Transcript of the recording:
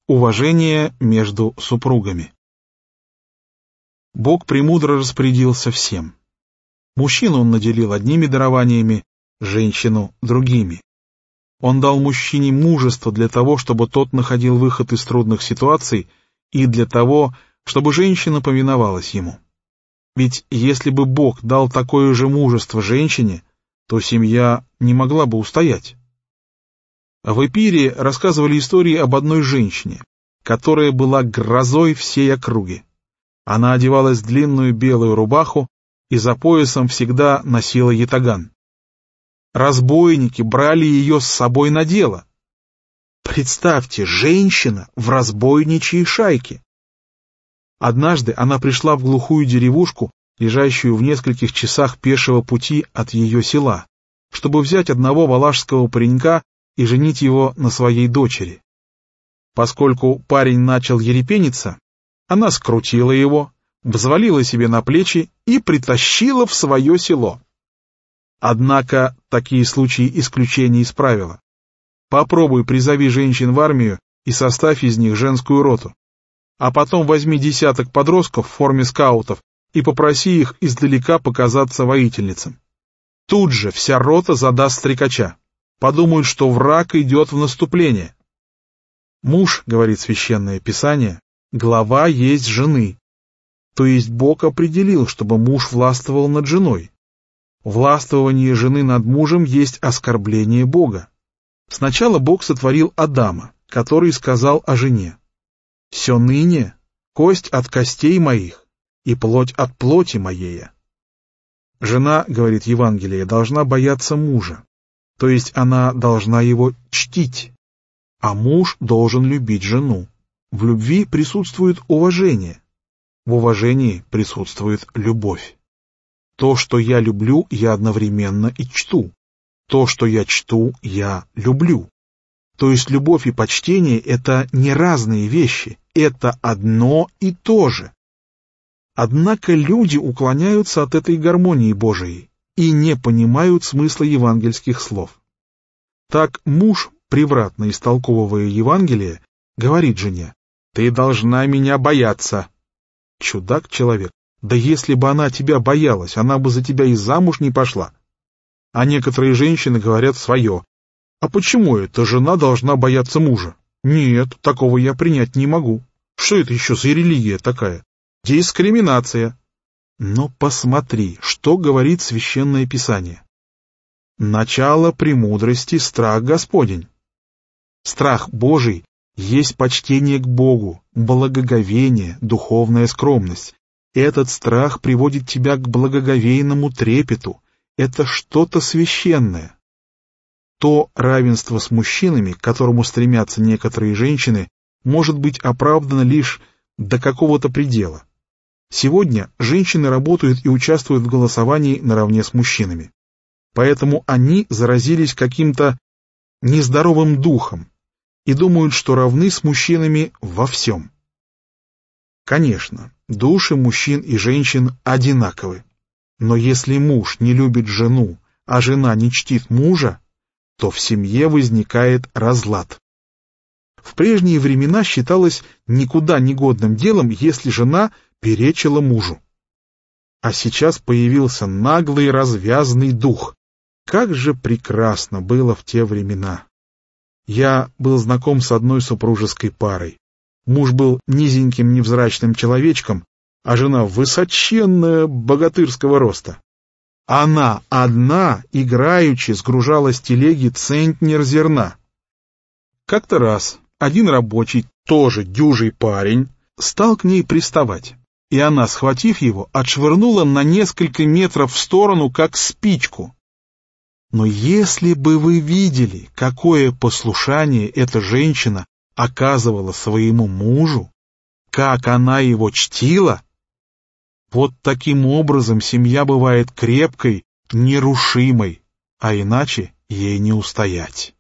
Уважение между супругами. Бог премудро распорядился всем. Мужчину он наделил одними дарованиями, женщину — другими. Он дал мужчине мужество для того, чтобы тот находил выход из трудных ситуаций, и для того, чтобы женщина повиновалась ему. Ведь если бы Бог дал такое же мужество женщине, то семья не могла бы устоять. В Эпире рассказывали истории об одной женщине, которая была грозой всей округи. Она одевалась в длинную белую рубаху и за поясом всегда носила ятаган. Разбойники брали ее с собой на дело. Представьте, женщина в разбойничьей шайке. Однажды она пришла в глухую деревушку, лежащую в нескольких часах пешего пути от ее села, чтобы взять одного валашского паренька и женить его на своей дочери. Поскольку парень начал ерепениться, она скрутила его, взвалила себе на плечи и притащила в свое село. Однако такие случаи исключения из правила. Попробуй призови женщин в армию и составь из них женскую роту. А потом возьми десяток подростков в форме скаутов и попроси их издалека показаться воительницам. Тут же вся рота задаст стрекача. Подумают, что враг идет в наступление. Муж, говорит Священное Писание, глава есть жены. То есть Бог определил, чтобы муж властвовал над женой. Властвование жены над мужем есть оскорбление Бога. Сначала Бог сотворил Адама, который сказал о жене: «Се ныне кость от костей моих и плоть от плоти моей». Жена, говорит Евангелие, должна бояться мужа, то есть она должна его чтить, а муж должен любить жену. В любви присутствует уважение, в уважении присутствует любовь. То, что я люблю, я одновременно и чту. То, что я чту, я люблю. То есть любовь и почтение — это не разные вещи, это одно и то же. Однако люди уклоняются от этой гармонии Божией и не понимают смысла евангельских слов. Так муж, превратно истолковывая Евангелие, говорит жене: «Ты должна меня бояться». Чудак человек, да если бы она тебя боялась, она бы за тебя и замуж не пошла. А некоторые женщины говорят свое: «А почему эта жена должна бояться мужа? Нет, такого я принять не могу. Что это еще за религия такая? Дискриминация». Но посмотри, что говорит Священное Писание. Начало премудрости — страх Господень. Страх Божий есть почтение к Богу, благоговение, духовная скромность. Этот страх приводит тебя к благоговейному трепету. Это что-то священное. То равенство с мужчинами, к которому стремятся некоторые женщины, может быть оправдано лишь до какого-то предела. Сегодня женщины работают и участвуют в голосовании наравне с мужчинами. Поэтому они заразились каким-то нездоровым духом и думают, что равны с мужчинами во всем. Конечно, души мужчин и женщин одинаковы. Но если муж не любит жену, а жена не чтит мужа, то в семье возникает разлад. В прежние времена считалось никуда негодным делом, если жена перечила мужу. А сейчас появился наглый развязный дух. Как же прекрасно было в те времена! Я был знаком с одной супружеской парой. Муж был низеньким невзрачным человечком, а жена высоченная, богатырского роста. Она одна, играючи, сгружала с телеги центнер зерна. Как-то раз один рабочий, тоже дюжий парень, стал к ней приставать, и она, схватив его, отшвырнула на несколько метров в сторону, как спичку. Но если бы вы видели, какое послушание эта женщина оказывала своему мужу, как она его чтила, вот таким образом семья бывает крепкой, нерушимой, а иначе ей не устоять.